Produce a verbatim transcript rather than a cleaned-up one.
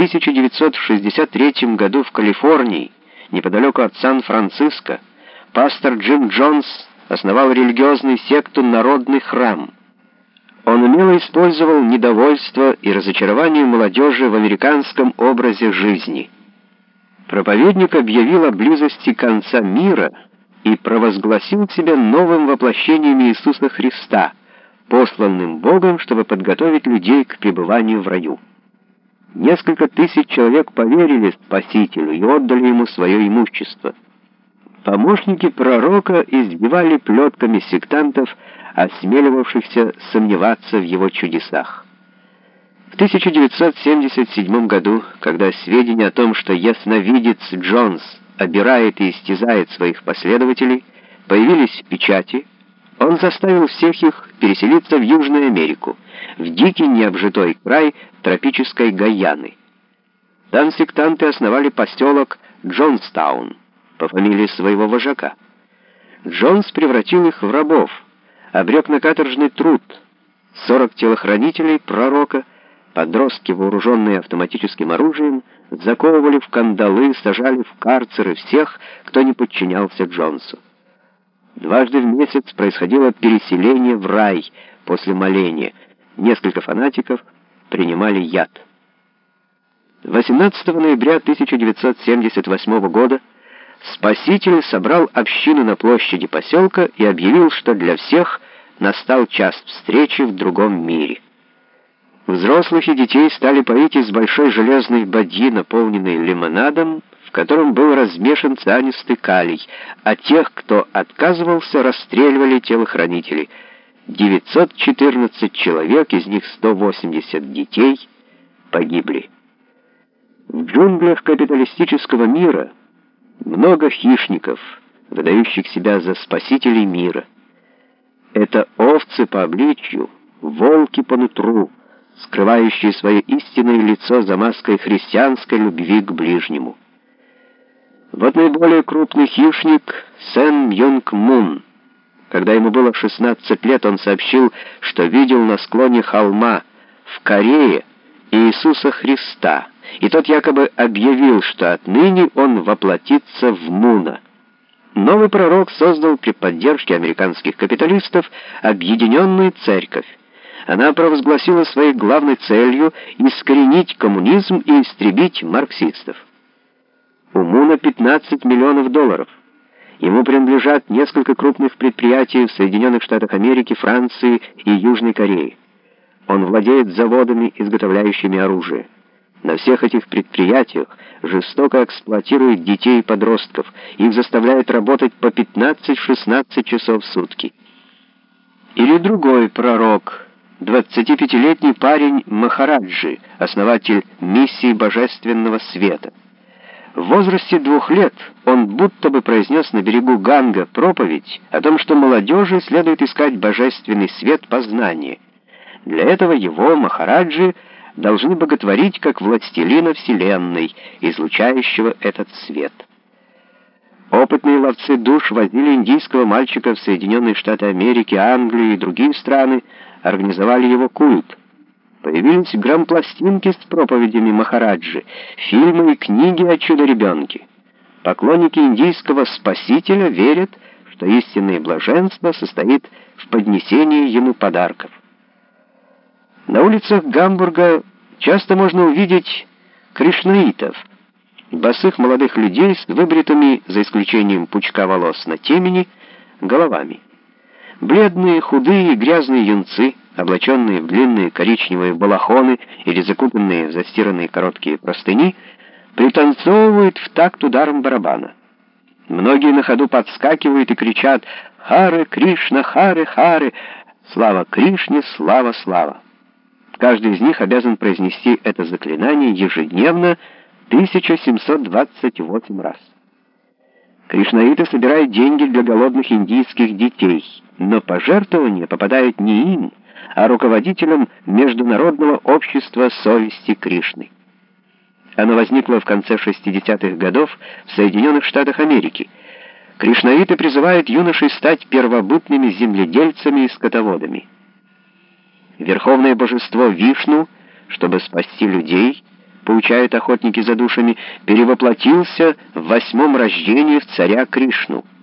тысяча девятьсот шестьдесят третьем году в Калифорнии, неподалеку от Сан-Франциско, пастор Джим Джонс основал религиозную секту «Народный храм». Он умело использовал недовольство и разочарование молодежи в американском образе жизни. Проповедник объявил о близости конца мира и провозгласил себя новым воплощением Иисуса Христа, посланным Богом, чтобы подготовить людей к пребыванию в раю. Несколько тысяч человек поверили Спасителю и отдали ему свое имущество. Помощники пророка избивали плетками сектантов, осмеливавшихся сомневаться в его чудесах. В тысяча девятьсот семьдесят седьмом году, когда сведения о том, что ясновидец Джонс обирает и истязает своих последователей, появились в печати, он заставил всех их переселиться в Южную Америку, в дикий необжитой край тропической Гайаны. Там сектанты основали поселок Джонстаун по фамилии своего вожака. Джонс превратил их в рабов, обрек на каторжный труд. сорок телохранителей пророка, подростки, вооруженные автоматическим оружием, заковывали в кандалы, сажали в карцеры всех, кто не подчинялся Джонсу. Дважды в месяц происходило переселение в рай после моления. Несколько фанатиков принимали яд. восемнадцатого ноября тысяча девятьсот семьдесят восьмого года Спаситель собрал общину на площади поселка и объявил, что для всех настал час встречи в другом мире. Взрослых и детей стали поить из большой железной бадьи, наполненной лимонадом, в котором был размешан цианистый калий, а тех, кто отказывался, расстреливали телохранители. девятьсот четырнадцать человек, из них сто восемьдесят детей, погибли. В джунглях капиталистического мира много хищников, выдающих себя за спасителей мира. Это овцы по обличью, волки по нутру, скрывающие свое истинное лицо за маской христианской любви к ближнему. Вот наиболее крупный хищник Сэн Мьонг Мун. Когда ему было шестнадцать лет, он сообщил, что видел на склоне холма в Корее Иисуса Христа, и тот якобы объявил, что отныне он воплотится в Муна. Новый пророк создал при поддержке американских капиталистов объединенную церковь. Она провозгласила своей главной целью искоренить коммунизм и истребить марксистов. У Муна пятнадцать миллионов долларов. Ему принадлежат несколько крупных предприятий в Соединенных Штатах Америки, Франции и Южной Корее. Он владеет заводами, изготовляющими оружие. На всех этих предприятиях жестоко эксплуатируют детей и подростков. Их заставляют работать по пятнадцать-шестнадцать часов в сутки. Или другой пророк, двадцатипятилетний парень Махараджи, основатель миссии Божественного Света. В возрасте двух лет он будто бы произнес на берегу Ганга проповедь о том, что молодежи следует искать божественный свет познания. Для этого его, Махараджи, должны боготворить как властелина Вселенной, излучающего этот свет. Опытные ловцы душ возили индийского мальчика в Соединенные Штаты Америки, Англию и другие страны, организовали его культ. Появились грампластинки с проповедями Махараджи, фильмы и книги о чудо-ребенке. Поклонники индийского спасителя верят, что истинное блаженство состоит в поднесении ему подарков. На улицах Гамбурга часто можно увидеть кришнаитов, босых молодых людей с выбритыми, за исключением пучка волос на темени, головами. Бледные, худые и грязные юнцы, облаченные в длинные коричневые балахоны или закутанные в застиранные короткие простыни, пританцовывают в такт ударом барабана. Многие на ходу подскакивают и кричат «Харе Кришна, Харе Харе! Слава Кришне, слава, слава!». Каждый из них обязан произнести это заклинание ежедневно тысяча семьсот двадцать восемь раз. Кришнаиты собирают деньги для голодных индийских детей, но пожертвования попадают не им, а руководителям Международного общества совести Кришны. Оно возникло в конце шестидесятых годов в Соединенных Штатах Америки. Кришнаиты призывают юношей стать первобытными земледельцами и скотоводами. Верховное божество Вишну, чтобы спасти людей, поучают охотники за душами, перевоплотился в восьмом рождении в царя Кришну.